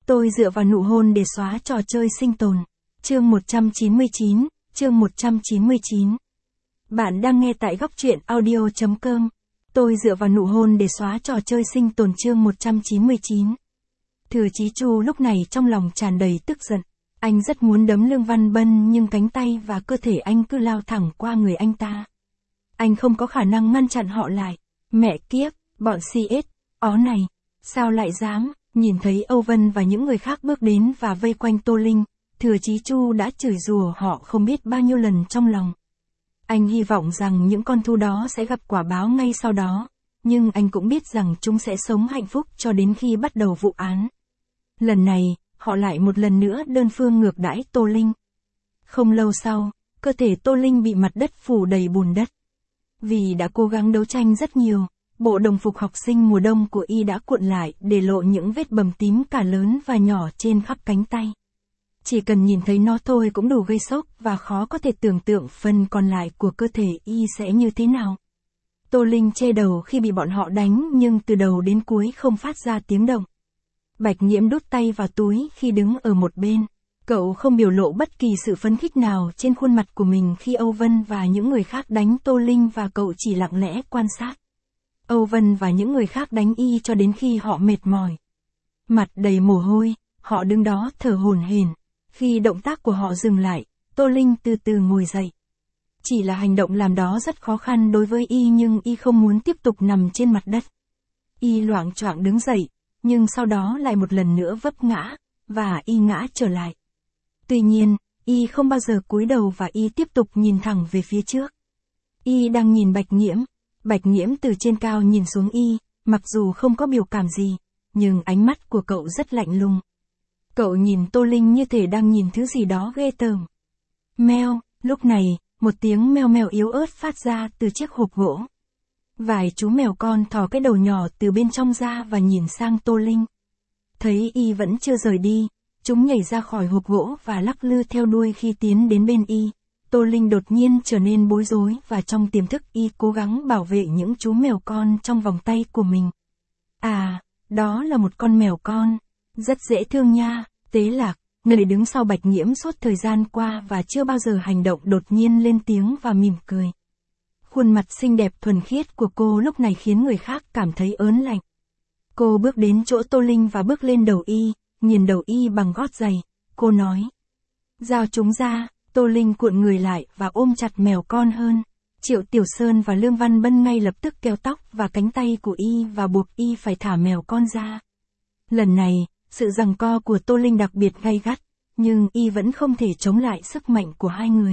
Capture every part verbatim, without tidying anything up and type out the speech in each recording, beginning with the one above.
Tôi dựa vào nụ hôn để xóa trò chơi sinh tồn. Chương một trăm chín mươi chín, chương một trăm chín mươi chín. Bạn đang nghe tại góc truyện audio chấm com. Tôi dựa vào nụ hôn để xóa trò chơi sinh tồn chương một trăm chín mươi chín. Thừa Chí Chu lúc này trong lòng tràn đầy tức giận. Anh rất muốn đấm Lương Văn Bân nhưng cánh tay và cơ thể anh cứ lao thẳng qua người anh ta. Anh không có khả năng ngăn chặn họ lại. Mẹ kiếp, bọn xê ét, ó này, sao lại dám? Nhìn thấy Âu Vân và những người khác bước đến và vây quanh Tô Linh, Thừa Chí Chu đã chửi rủa họ không biết bao nhiêu lần trong lòng. Anh hy vọng rằng những con thú đó sẽ gặp quả báo ngay sau đó, nhưng anh cũng biết rằng chúng sẽ sống hạnh phúc cho đến khi bắt đầu vụ án. Lần này, họ lại một lần nữa đơn phương ngược đãi Tô Linh. Không lâu sau, cơ thể Tô Linh bị mặt đất phủ đầy bùn đất. Vì đã cố gắng đấu tranh rất nhiều, bộ đồng phục học sinh mùa đông của y đã cuộn lại để lộ những vết bầm tím cả lớn và nhỏ trên khắp cánh tay. Chỉ cần nhìn thấy nó thôi cũng đủ gây sốc và khó có thể tưởng tượng phần còn lại của cơ thể y sẽ như thế nào. Tô Linh che đầu khi bị bọn họ đánh nhưng từ đầu đến cuối không phát ra tiếng động. Bạch Nhiễm đút tay vào túi khi đứng ở một bên. Cậu không biểu lộ bất kỳ sự phấn khích nào trên khuôn mặt của mình khi Âu Vân và những người khác đánh Tô Linh và cậu chỉ lặng lẽ quan sát. Âu Vân và những người khác đánh y cho đến khi họ mệt mỏi. Mặt đầy mồ hôi, họ đứng đó thở hổn hển. Khi động tác của họ dừng lại, Tô Linh từ từ ngồi dậy. Chỉ là hành động làm đó rất khó khăn đối với y nhưng y không muốn tiếp tục nằm trên mặt đất. Y loạng choạng đứng dậy, nhưng sau đó lại một lần nữa vấp ngã, và y ngã trở lại. Tuy nhiên, y không bao giờ cúi đầu và y tiếp tục nhìn thẳng về phía trước. Y đang nhìn Bạch Nhiễm. Bạch Nhiễm từ trên cao nhìn xuống y, mặc dù không có biểu cảm gì, nhưng ánh mắt của cậu rất lạnh lùng. Cậu nhìn Tô Linh như thể đang nhìn thứ gì đó ghê tởm. Meo, lúc này, một tiếng meo meo yếu ớt phát ra từ chiếc hộp gỗ. Vài chú mèo con thò cái đầu nhỏ từ bên trong ra và nhìn sang Tô Linh. Thấy y vẫn chưa rời đi, chúng nhảy ra khỏi hộp gỗ và lắc lư theo đuôi khi tiến đến bên y. Tô Linh đột nhiên trở nên bối rối và trong tiềm thức y cố gắng bảo vệ những chú mèo con trong vòng tay của mình. À, đó là một con mèo con. Rất dễ thương nha, Tế Lạc, người đứng sau Bạch Nhiễm suốt thời gian qua và chưa bao giờ hành động đột nhiên lên tiếng và mỉm cười. Khuôn mặt xinh đẹp thuần khiết của cô lúc này khiến người khác cảm thấy ớn lạnh. Cô bước đến chỗ Tô Linh và bước lên đầu y, nhìn đầu y bằng gót giày, cô nói. Giao chúng ra. Tô Linh cuộn người lại và ôm chặt mèo con hơn. Triệu Tiểu Sơn và Lương Văn Bân ngay lập tức kéo tóc và cánh tay của y và buộc y phải thả mèo con ra. Lần này, sự giằng co của Tô Linh đặc biệt gay gắt, nhưng y vẫn không thể chống lại sức mạnh của hai người.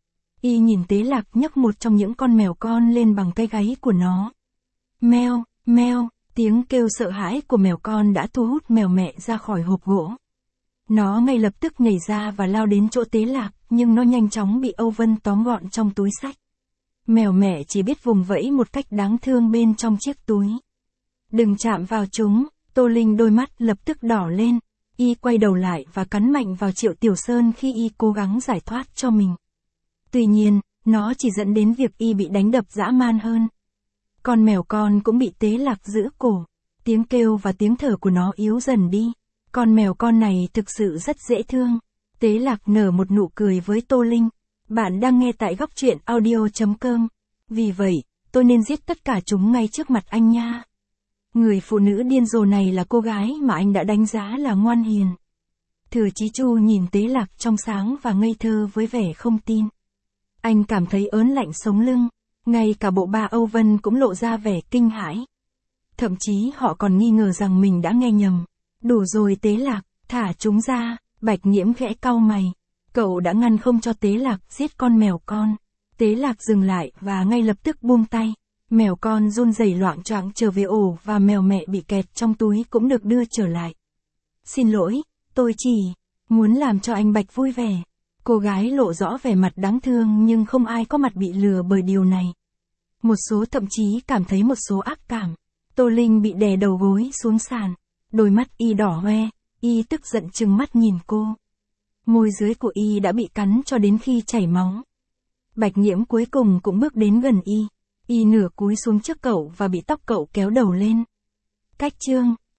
Y nhìn Tế Lạc nhấc một trong những con mèo con lên bằng cái gáy của nó. Meo, meo, tiếng kêu sợ hãi của mèo con đã thu hút mèo mẹ ra khỏi hộp gỗ. Nó ngay lập tức nhảy ra và lao đến chỗ Tế Lạc, nhưng nó nhanh chóng bị Âu Vân tóm gọn trong túi xách. Mèo mẹ chỉ biết vùng vẫy một cách đáng thương bên trong chiếc túi. Đừng chạm vào chúng, Tô Linh đôi mắt lập tức đỏ lên, y quay đầu lại và cắn mạnh vào Triệu Tiểu Sơn khi y cố gắng giải thoát cho mình. Tuy nhiên, nó chỉ dẫn đến việc y bị đánh đập dã man hơn. Con mèo con cũng bị Tế Lạc giữ cổ, tiếng kêu và tiếng thở của nó yếu dần đi. Con mèo con này thực sự rất dễ thương. Tế Lạc nở một nụ cười với Tô Linh. Bạn đang nghe tại góc truyện audio chấm com. Vì vậy, tôi nên giết tất cả chúng ngay trước mặt anh nha. Người phụ nữ điên rồ này là cô gái mà anh đã đánh giá là ngoan hiền. Thừa Chí Chu nhìn Tế Lạc trong sáng và ngây thơ với vẻ không tin. Anh cảm thấy ớn lạnh sống lưng. Ngay cả bộ ba Âu Vân cũng lộ ra vẻ kinh hãi. Thậm chí họ còn nghi ngờ rằng mình đã nghe nhầm. Đủ rồi Tế Lạc, thả chúng ra. Bạch Nhiễm khẽ cau mày. Cậu đã ngăn không cho Tế Lạc giết con mèo con. Tế Lạc dừng lại và ngay lập tức buông tay. Mèo con run rẩy loạng choạng trở về ổ và mèo mẹ bị kẹt trong túi cũng được đưa trở lại. Xin lỗi, tôi chỉ muốn làm cho anh Bạch vui vẻ. Cô gái lộ rõ vẻ mặt đáng thương nhưng không ai có mặt bị lừa bởi điều này. Một số thậm chí cảm thấy một số ác cảm. Tô Linh bị đè đầu gối xuống sàn. Đôi mắt y đỏ hoe. Y tức giận trừng mắt nhìn cô. Môi dưới của y đã bị cắn cho đến khi chảy máu. Bạch Nhiễm cuối cùng cũng bước đến gần y. Y nửa cúi xuống trước cậu và bị tóc cậu kéo đầu lên. Cách chương.